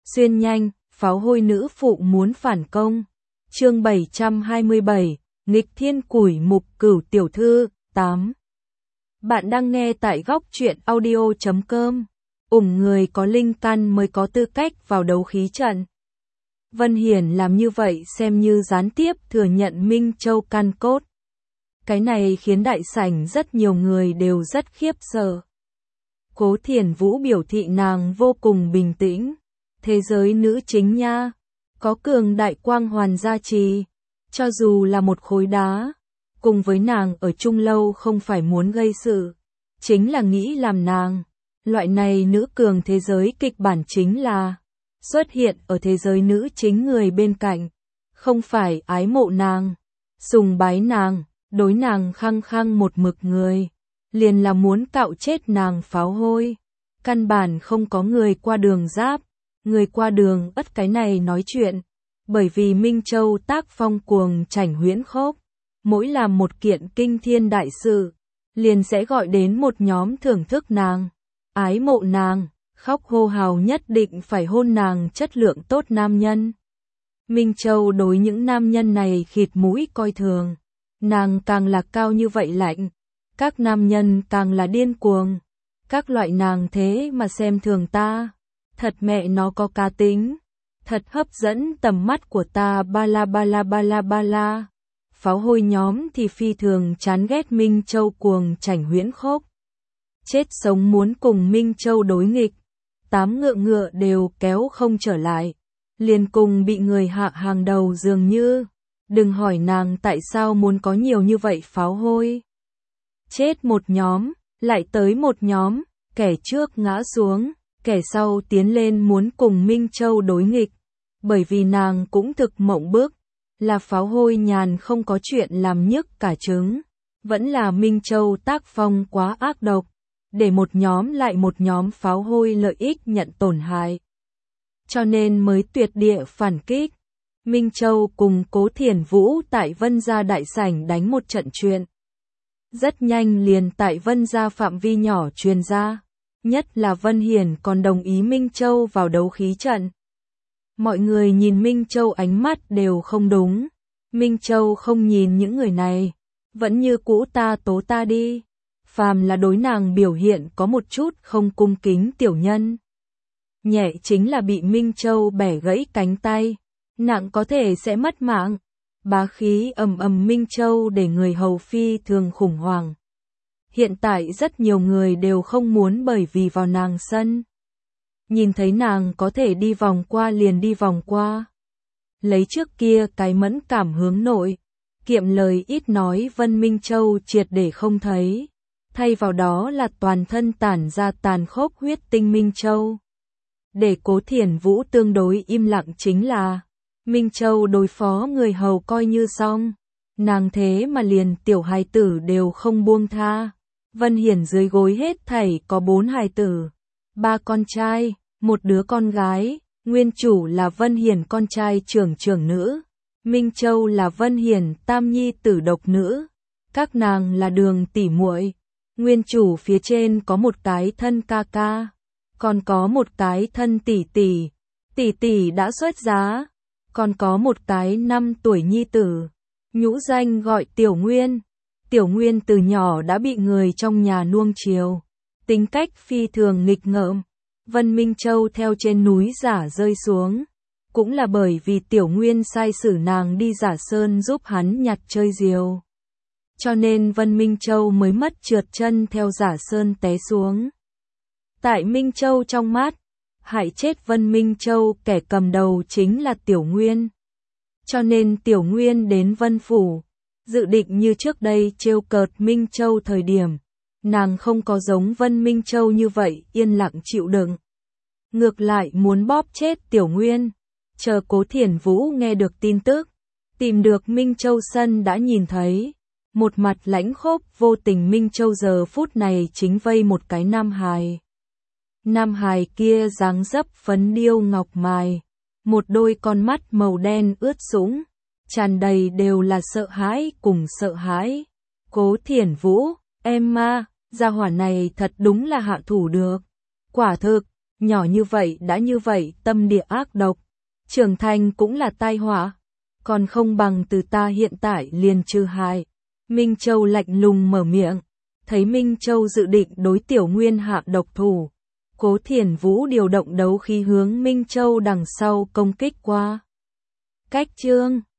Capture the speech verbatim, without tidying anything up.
Xuyên nhanh, pháo hôi nữ phụ muốn phản công. Chương bảy trăm hai mươi bảy, nghịch thiên củi mục cửu tiểu thư, tám. Bạn đang nghe tại góc truyện audio chấm com. Ủng người có linh căn mới có tư cách vào đấu khí trận. Vân Hiển làm như vậy xem như gián tiếp thừa nhận Minh Châu căn cốt. Cái này khiến đại sảnh rất nhiều người đều rất khiếp sợ. Cố Thiển Vũ biểu thị nàng vô cùng bình tĩnh. Thế giới nữ chính nha, có cường đại quang hoàn gia trì, cho dù là một khối đá, cùng với nàng ở chung lâu không phải muốn gây sự, chính là nghĩ làm nàng. Loại này nữ cường thế giới kịch bản chính là xuất hiện ở thế giới nữ chính người bên cạnh, không phải ái mộ nàng, sùng bái nàng, đối nàng khăng khăng một mực người, liền là muốn cạo chết nàng pháo hôi. Căn bản không có người qua đường giáp, người qua đường ất cái này nói chuyện, bởi vì Minh Châu tác phong cuồng chảnh huyễn khốc, mỗi làm một kiện kinh thiên đại sự, liền sẽ gọi đến một nhóm thưởng thức nàng, ái mộ nàng, khóc hô hào nhất định phải hôn nàng chất lượng tốt nam nhân. Minh Châu đối những nam nhân này khịt mũi coi thường, nàng càng là cao như vậy lạnh, các nam nhân càng là điên cuồng, các loại nàng thế mà xem thường ta, thật mẹ nó có cá tính, thật hấp dẫn tầm mắt của ta ba la ba la ba la ba la. Pháo hôi nhóm thì phi thường chán ghét Minh Châu cuồng chảnh huyễn khốc, chết sống muốn cùng Minh Châu đối nghịch, tám ngựa ngựa đều kéo không trở lại, liền cùng bị người hạ hàng đầu dường như. Đừng hỏi nàng tại sao muốn có nhiều như vậy pháo hôi. Chết một nhóm, lại tới một nhóm, kẻ trước ngã xuống, kẻ sau tiến lên muốn cùng Minh Châu đối nghịch, bởi vì nàng cũng thực mộng bức, là pháo hôi nhàn không có chuyện làm nhức cả trứng, vẫn là Minh Châu tác phong quá ác độc, để một nhóm lại một nhóm pháo hôi lợi ích nhận tổn hại. Cho nên mới tuyệt địa phản kích. Minh Châu cùng Cố Thiển Vũ tại Vân Gia đại sảnh đánh một trận chuyện. Rất nhanh liền tại Vân Gia phạm vi nhỏ truyền ra, nhất là Vân Hiển còn đồng ý Minh Châu vào đấu khí trận. Mọi người nhìn Minh Châu ánh mắt đều không đúng, Minh Châu không nhìn những người này, vẫn như cũ ta tố ta đi, phàm là đối nàng biểu hiện có một chút không cung kính tiểu nhân. Nhẹ chính là bị Minh Châu bẻ gãy cánh tay, nặng có thể sẽ mất mạng. Bá khí ầm ầm Minh Châu để người hầu phi thường khủng hoảng. Hiện tại rất nhiều người đều không muốn bởi vì vào nàng sân. Nhìn thấy nàng có thể đi vòng qua liền đi vòng qua. Lấy trước kia cái mẫn cảm hướng nội, kiệm lời ít nói Vân Minh Châu triệt để không thấy. Thay vào đó là toàn thân tản ra tàn khốc huyết tinh Minh Châu. Để Cố Thiển Vũ tương đối im lặng chính là Minh Châu đối phó người hầu coi như xong, nàng thế mà liền tiểu hài tử đều không buông tha. Vân Hiển dưới gối hết thảy có bốn hài tử, ba con trai, một đứa con gái, nguyên chủ là Vân Hiển con trai trưởng trưởng nữ, Minh Châu là Vân Hiển tam nhi tử độc nữ, các nàng là đường tỷ muội, nguyên chủ phía trên có một cái thân ca ca, còn có một cái thân tỷ tỷ, tỷ tỷ đã xuất giá. Còn có một cái năm tuổi nhi tử, nhũ danh gọi Tiểu Nguyên. Tiểu Nguyên từ nhỏ đã bị người trong nhà nuông chiều, tính cách phi thường nghịch ngợm. Vân Minh Châu theo trên núi giả rơi xuống, cũng là bởi vì Tiểu Nguyên sai sử nàng đi giả sơn giúp hắn nhặt chơi diều. Cho nên Vân Minh Châu mới mất trượt chân theo giả sơn té xuống. Tại Minh Châu trong mắt, hại chết Vân Minh Châu kẻ cầm đầu chính là Tiểu Nguyên. Cho nên Tiểu Nguyên đến Vân Phủ, dự định như trước đây trêu cợt Minh Châu thời điểm, nàng không có giống Vân Minh Châu như vậy yên lặng chịu đựng. Ngược lại muốn bóp chết Tiểu Nguyên, chờ Cố Thiển Vũ nghe được tin tức, tìm được Minh Châu sân đã nhìn thấy, một mặt lãnh khốc vô tình Minh Châu giờ phút này chính vây một cái nam hài. Nam hài kia dáng dấp phấn điêu ngọc mài, một đôi con mắt màu đen ướt sũng, tràn đầy đều là sợ hãi cùng sợ hãi. Cố Thiển Vũ, em ma, gia hỏa này thật đúng là hạ thủ được. Quả thực, nhỏ như vậy đã như vậy tâm địa ác độc, trưởng thành cũng là tai họa, còn không bằng từ ta hiện tại liền trừ hại. Minh Châu lạnh lùng mở miệng, thấy Minh Châu dự định đối Tiểu Nguyên hạ độc thủ. Cố Thiển Vũ điều động đấu khí hướng Minh Châu đằng sau công kích qua. Cách chương